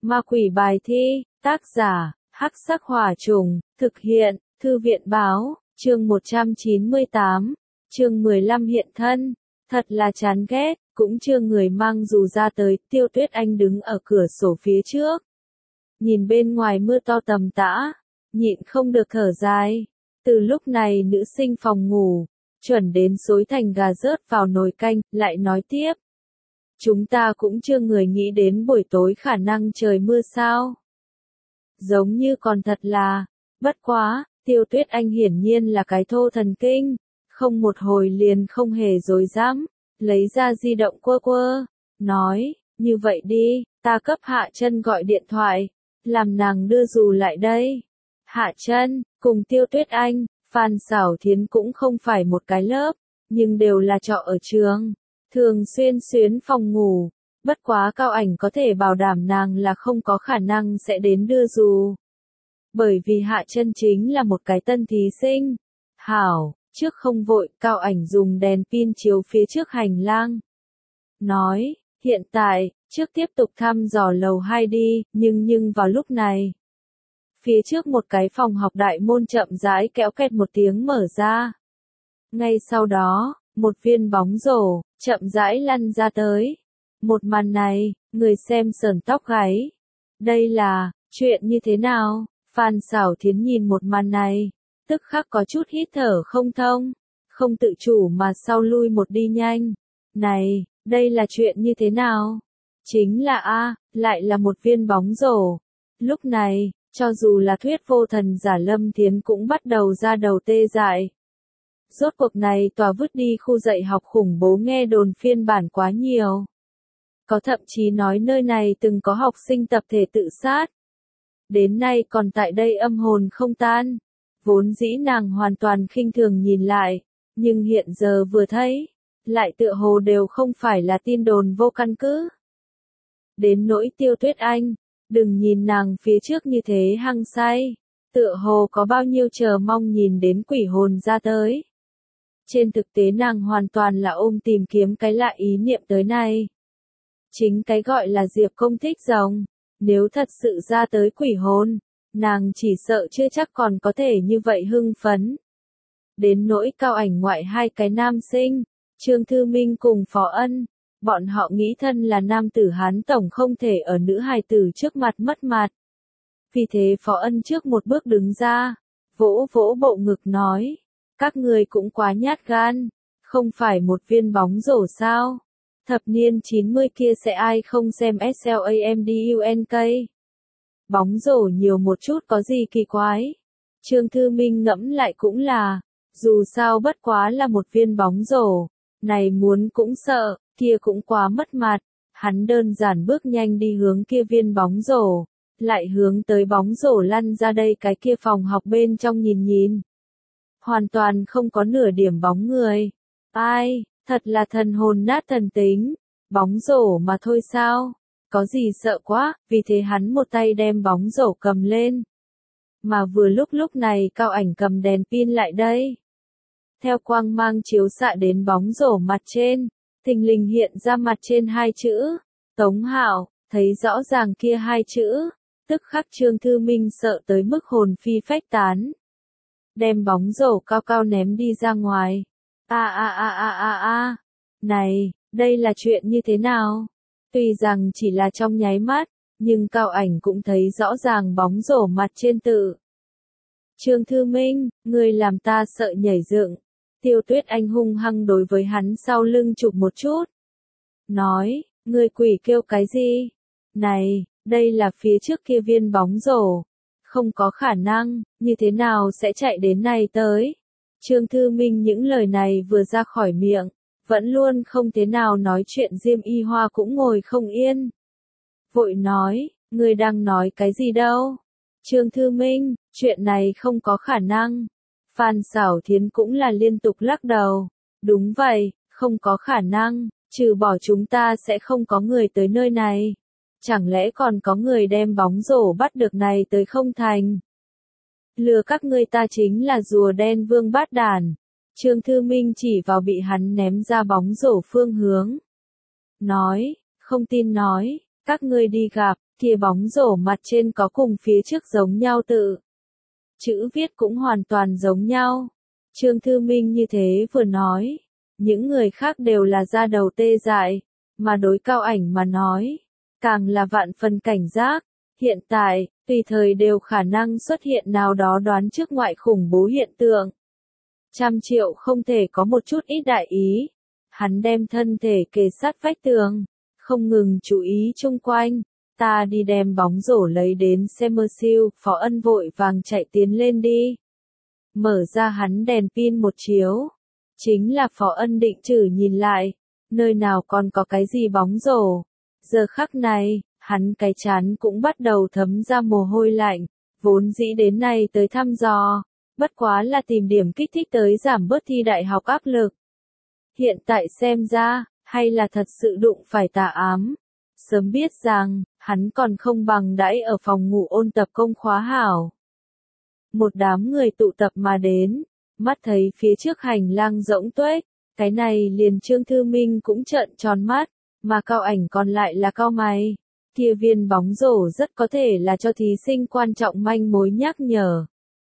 Ma quỷ bài thi, tác giả, Hắc Sắc Hỏa Trùng, thực hiện, Thư viện báo, chương 198, chương 15 hiện thân, thật là chán ghét, cũng chưa người mang dù ra tới, Tiêu Tuyết Anh đứng ở cửa sổ phía trước. Nhìn bên ngoài mưa to tầm tã, nhịn không được thở dài, từ lúc này nữ sinh phòng ngủ, chuẩn đến xối thành gà rớt vào nồi canh, lại nói tiếp. Chúng ta cũng chưa người nghĩ đến buổi tối khả năng trời mưa sao. Giống như còn thật là, bất quá, Tiêu Tuyết Anh hiển nhiên là cái thô thần kinh, không một hồi liền không hề dối dám, lấy ra di động quơ quơ, nói, như vậy đi, ta cấp Hạ Chân gọi điện thoại, làm nàng đưa dù lại đây. Hạ Chân, cùng Tiêu Tuyết Anh, Phan Xảo Thiến cũng không phải một cái lớp, nhưng đều là trọ ở trường, thường xuyên xuyến phòng ngủ, bất quá Cao Ảnh có thể bảo đảm nàng là không có khả năng sẽ đến đưa dù. Bởi vì Hạ Chân chính là một cái tân thí sinh. Hảo, trước không vội, Cao Ảnh dùng đèn pin chiếu phía trước hành lang. Nói, hiện tại, trước tiếp tục thăm dò lầu 2 đi, nhưng vào lúc này. Phía trước một cái phòng học đại môn chậm rãi kéo kẹt một tiếng mở ra. Ngay sau đó, một viên bóng rổ, chậm rãi lăn ra tới. Một màn này, người xem sởn tóc gáy. Đây là, chuyện như thế nào? Phan Xảo Thiến nhìn một màn này, tức khắc có chút hít thở không thông, không tự chủ mà sau lui một đi nhanh. Này, đây là chuyện như thế nào? Chính là lại là một viên bóng rổ. Lúc này, cho dù là thuyết vô thần giả Lâm Thiến cũng bắt đầu ra đầu tê dại. Rốt cuộc này tòa vứt đi khu dạy học khủng bố nghe đồn phiên bản quá nhiều. Có thậm chí nói nơi này từng có học sinh tập thể tự sát. Đến nay còn tại đây âm hồn không tan. Vốn dĩ nàng hoàn toàn khinh thường nhìn lại, nhưng hiện giờ vừa thấy, lại tựa hồ đều không phải là tin đồn vô căn cứ. Đến nỗi Tiêu Tuyết Anh, đừng nhìn nàng phía trước như thế hăng say, tựa hồ có bao nhiêu chờ mong nhìn đến quỷ hồn ra tới. Trên thực tế nàng hoàn toàn là ôm tìm kiếm cái lạ ý niệm tới này. Chính cái gọi là Diệp Công thích rồng, nếu thật sự ra tới quỷ hồn, nàng chỉ sợ chưa chắc còn có thể như vậy hưng phấn. Đến nỗi Cao Ảnh ngoại hai cái nam sinh, Trương Thư Minh cùng Phó Ân, bọn họ nghĩ thân là nam tử Hán tổng không thể ở nữ hài tử trước mặt mất mặt. Vì thế Phó Ân trước một bước đứng ra, vỗ vỗ bộ ngực nói, các người cũng quá nhát gan, không phải một viên bóng rổ sao? Thập niên 90 kia sẽ ai không xem SLAMDUNK? Bóng rổ nhiều một chút có gì kỳ quái? Trương Thư Minh ngẫm lại cũng là, dù sao bất quá là một viên bóng rổ, này muốn cũng sợ, kia cũng quá mất mặt. Hắn đơn giản bước nhanh đi hướng kia viên bóng rổ, lại hướng tới bóng rổ lăn ra đây cái kia phòng học bên trong nhìn. Hoàn toàn không có nửa điểm bóng người. Ai, thật là thần hồn nát thần tính, bóng rổ mà thôi sao, có gì sợ quá, vì thế hắn một tay đem bóng rổ cầm lên. Mà vừa lúc này Cao Ảnh cầm đèn pin lại đây. Theo quang mang chiếu xạ đến bóng rổ mặt trên, thình lình hiện ra mặt trên hai chữ, Tống Hạo, thấy rõ ràng kia hai chữ, tức khắc Trương Thư Minh sợ tới mức hồn phi phách tán. Đem bóng rổ cao cao ném đi ra ngoài. Này, đây là chuyện như thế nào? Tuy rằng chỉ là trong nháy mắt, nhưng Cao Ảnh cũng thấy rõ ràng bóng rổ mặt trên tự. Trương Thư Minh, ngươi làm ta sợ nhảy dựng. Tiêu Tuyết Anh hung hăng đối với hắn sau lưng chụp một chút. Nói, ngươi quỷ kêu cái gì? Này, đây là phía trước kia viên bóng rổ. Không có khả năng, như thế nào sẽ chạy đến này tới? Trương Thư Minh những lời này vừa ra khỏi miệng, vẫn luôn không thế nào nói chuyện Diêm Y Hoa cũng ngồi không yên. Vội nói, ngươi đang nói cái gì đâu? Trương Thư Minh, chuyện này không có khả năng. Phan Xảo Thiến cũng là liên tục lắc đầu. Đúng vậy, không có khả năng, trừ bỏ chúng ta sẽ không có người tới nơi này. Chẳng lẽ còn có người đem bóng rổ bắt được này tới không thành? Lừa các ngươi ta chính là rùa đen vương bát đàn. Trương Thư Minh chỉ vào bị hắn ném ra bóng rổ phương hướng. Nói, không tin nói, các ngươi đi gặp, Kia bóng rổ mặt trên có cùng phía trước giống nhau tự. Chữ viết cũng hoàn toàn giống nhau. Trương Thư Minh như thế vừa nói. Những người khác đều là da đầu tê dại. Mà đối Cao Ảnh mà nói. Càng là vạn phần cảnh giác. Hiện tại, tùy thời đều khả năng xuất hiện nào đó đoán trước ngoại khủng bố hiện tượng. 100 triệu không thể có một chút ít đại ý. Hắn đem thân thể kề sát vách tường. Không ngừng chú ý chung quanh. Ta đi đem bóng rổ lấy đến Semersill, Phó Ân vội vàng chạy tiến lên đi. Mở ra hắn đèn pin một chiếu. Chính là Phó Ân định chử nhìn lại. Nơi nào còn có cái gì bóng rổ. Giờ khắc này, hắn cái chán cũng bắt đầu thấm ra mồ hôi lạnh. Vốn dĩ đến nay tới thăm dò. Bất quá là tìm điểm kích thích tới giảm bớt thi đại học áp lực. Hiện tại xem ra, hay là thật sự đụng phải tà ám. Sớm biết rằng, hắn còn không bằng đãi ở phòng ngủ ôn tập công khóa hảo. Một đám người tụ tập mà đến, mắt thấy phía trước hành lang rỗng tuếch, cái này liền Trương Thư Minh cũng trợn tròn mắt, mà Cao Ảnh còn lại là cau mày. Kia viên bóng rổ rất có thể là cho thí sinh quan trọng manh mối nhắc nhở.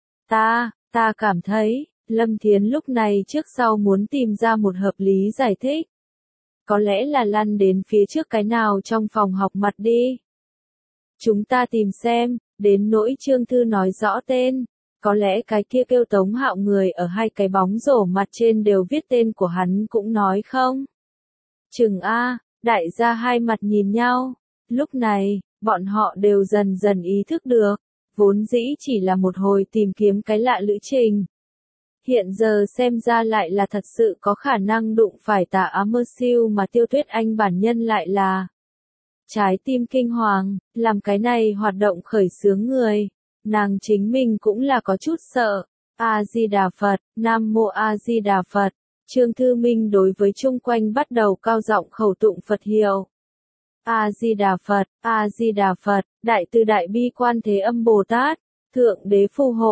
Ta cảm thấy, Lâm Thiến lúc này trước sau muốn tìm ra một hợp lý giải thích. Có lẽ là lăn đến phía trước cái nào trong phòng học mặt đi. Chúng ta tìm xem, đến nỗi Trương Thư nói rõ tên. Có lẽ cái kia kêu Tống Hạo người ở hai cái bóng rổ mặt trên đều viết tên của hắn cũng nói không. Chừng A, đại gia hai mặt nhìn nhau. Lúc này, bọn họ đều dần dần ý thức được. Vốn dĩ chỉ là một hồi tìm kiếm cái lạ lữ trình. Hiện giờ xem ra lại là thật sự có khả năng đụng phải tà ám mơ siêu mà Tiêu Tuyết Anh bản nhân lại là. Trái tim kinh hoàng, làm cái này hoạt động khởi xướng người. Nàng chính mình cũng là có chút sợ. A-di-đà Phật, Nam Mô A-di-đà Phật. Trương Thư Minh đối với chung quanh bắt đầu cao giọng khẩu tụng Phật hiệu. A-di-đà Phật, A-di-đà Phật, Đại Từ Đại Bi Quan Thế Âm Bồ Tát, Thượng Đế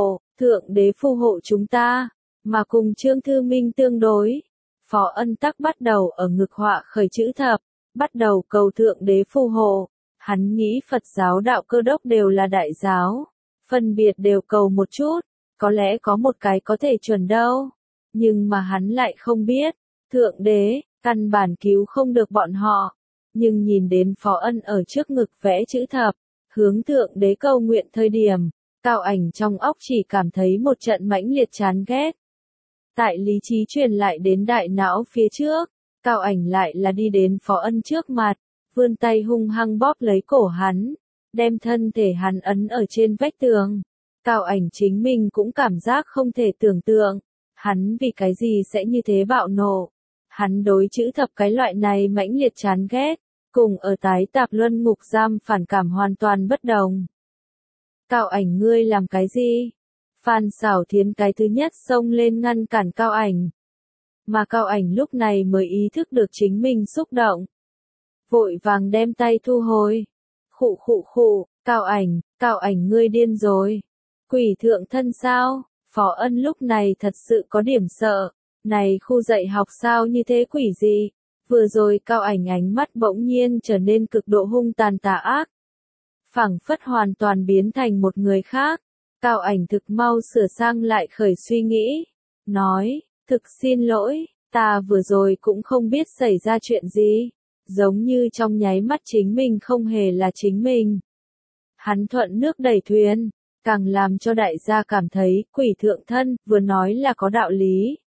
phù hộ chúng ta. Mà cùng Trương Thư Minh tương đối, Phó Ân tắc bắt đầu ở ngực họa khởi chữ thập, bắt đầu cầu Thượng Đế phù hộ. Hắn nghĩ Phật giáo đạo Cơ đốc đều là đại giáo, phân biệt đều cầu một chút, có lẽ có một cái có thể chuẩn đâu. Nhưng mà hắn lại không biết, Thượng Đế, căn bản cứu không được bọn họ. Nhưng nhìn đến Phó Ân ở trước ngực vẽ chữ thập, hướng Thượng Đế cầu nguyện thời điểm, Cao Ảnh trong óc chỉ cảm thấy một trận mãnh liệt chán ghét. Tại lý trí truyền lại đến đại não phía trước, Cao Ảnh lại là đi đến Phó Ân trước mặt, vươn tay hung hăng bóp lấy cổ hắn, đem thân thể hắn ấn ở trên vách tường. Cao Ảnh chính mình cũng cảm giác không thể tưởng tượng, hắn vì cái gì sẽ như thế bạo nộ. Hắn đối chữ thập cái loại này mãnh liệt chán ghét, cùng ở tái tạp luân ngục giam phản cảm hoàn toàn bất đồng. Cao Ảnh ngươi làm cái gì? Phan Xảo Thiến cái thứ nhất xông lên ngăn cản Cao Ảnh. Mà Cao Ảnh lúc này mới ý thức được chính mình xúc động. Vội vàng đem tay thu hồi. Khụ, Cao Ảnh ngươi điên rồi. Quỷ thượng thân sao? Phó Ân lúc này thật sự có điểm sợ. Này khu dạy học sao như thế quỷ gì? Vừa rồi Cao Ảnh ánh mắt bỗng nhiên trở nên cực độ hung tàn tà ác. Phảng phất hoàn toàn biến thành một người khác. Cao Ảnh thực mau sửa sang lại khởi suy nghĩ. Nói, thực xin lỗi, ta vừa rồi cũng không biết xảy ra chuyện gì. Giống như trong nháy mắt chính mình không hề là chính mình. Hắn thuận nước đẩy thuyền, càng làm cho đại gia cảm thấy quỷ thượng thân vừa nói là có đạo lý.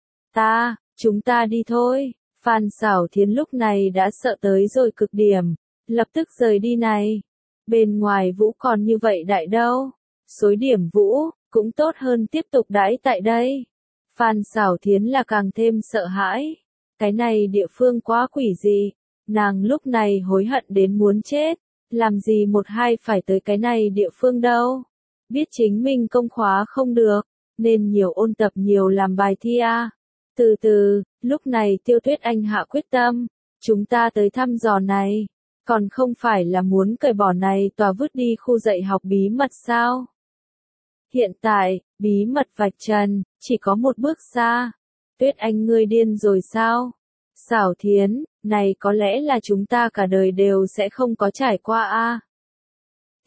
Chúng ta đi thôi. Phan Xảo Thiến lúc này đã sợ tới rồi cực điểm, lập tức rời đi này. Bên ngoài vũ còn như vậy đại đâu. Xối điểm vũ, cũng tốt hơn tiếp tục đãi tại đây. Phan Xảo Thiến là càng thêm sợ hãi. Cái này địa phương quá quỷ gì. Nàng lúc này hối hận đến muốn chết. Làm gì một hai phải tới cái này địa phương đâu. Biết chính mình công khóa không được, nên nhiều ôn tập nhiều làm bài thi a. Từ từ, lúc này Tiêu Tuyết Anh hạ quyết tâm. Chúng ta tới thăm dò này. Còn không phải là muốn cởi bỏ này tòa vứt đi khu dạy học bí mật sao? Hiện tại, bí mật vạch trần, chỉ có một bước xa. Tuyết Anh ngươi điên rồi sao? Xảo Thiến, này có lẽ là chúng ta cả đời đều sẽ không có trải qua a.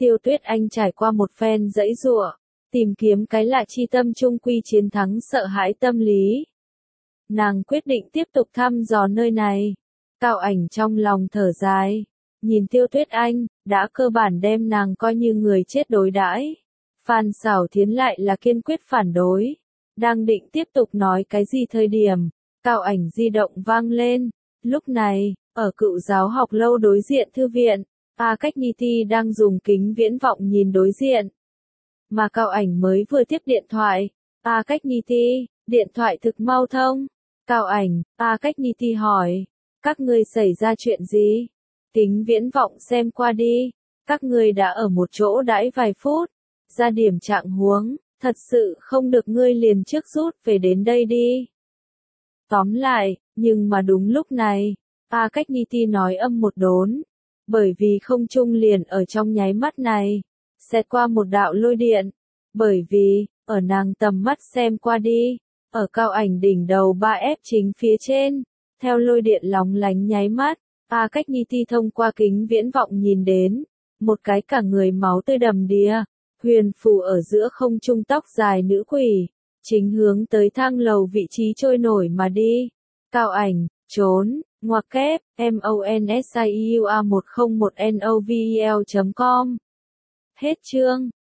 Tiêu Tuyết Anh trải qua một phen giãy giụa, tìm kiếm cái lạ chi tâm trung quy chiến thắng sợ hãi tâm lý. Nàng quyết định tiếp tục thăm dò nơi này. Cao Ảnh trong lòng thở dài, nhìn Tiêu Tuyết Anh, đã cơ bản đem nàng coi như người chết đối đãi. Phan Xảo Thiến lại là kiên quyết phản đối. Đang định tiếp tục nói cái gì thời điểm, Cao Ảnh di động vang lên. Lúc này, ở Cựu Giáo Học Lâu đối diện thư viện, A Cách Ni Ti đang dùng kính viễn vọng nhìn đối diện. Mà Cao Ảnh mới vừa tiếp điện thoại. A Cách Ni Ti, điện thoại thực mau thông. Cao Ảnh, A Cách Ni Ti hỏi, các ngươi xảy ra chuyện gì? Kính viễn vọng xem qua đi. Các ngươi đã ở một chỗ đãi vài phút. Ra điểm trạng huống, thật sự không được ngươi liền trước rút về đến đây đi. Tóm lại, nhưng mà đúng lúc này, A Cách Ni Ti nói âm một đốn. Bởi vì không trung liền ở trong nháy mắt này, xẹt qua một đạo lôi điện. Bởi vì, ở nàng tầm mắt xem qua đi, ở Cao Ảnh đỉnh đầu 3F chính phía trên, theo lôi điện lóng lánh nháy mắt, A Cách Ni Ti thông qua kính viễn vọng nhìn đến, một cái cả người máu tươi đầm đìa, huyền phù ở giữa không trung tóc dài nữ quỷ, chính hướng tới thang lầu vị trí trôi nổi mà đi. Cao Ảnh, trốn, ngoặc kép, MONSIUA1010novel.com. Hết chương.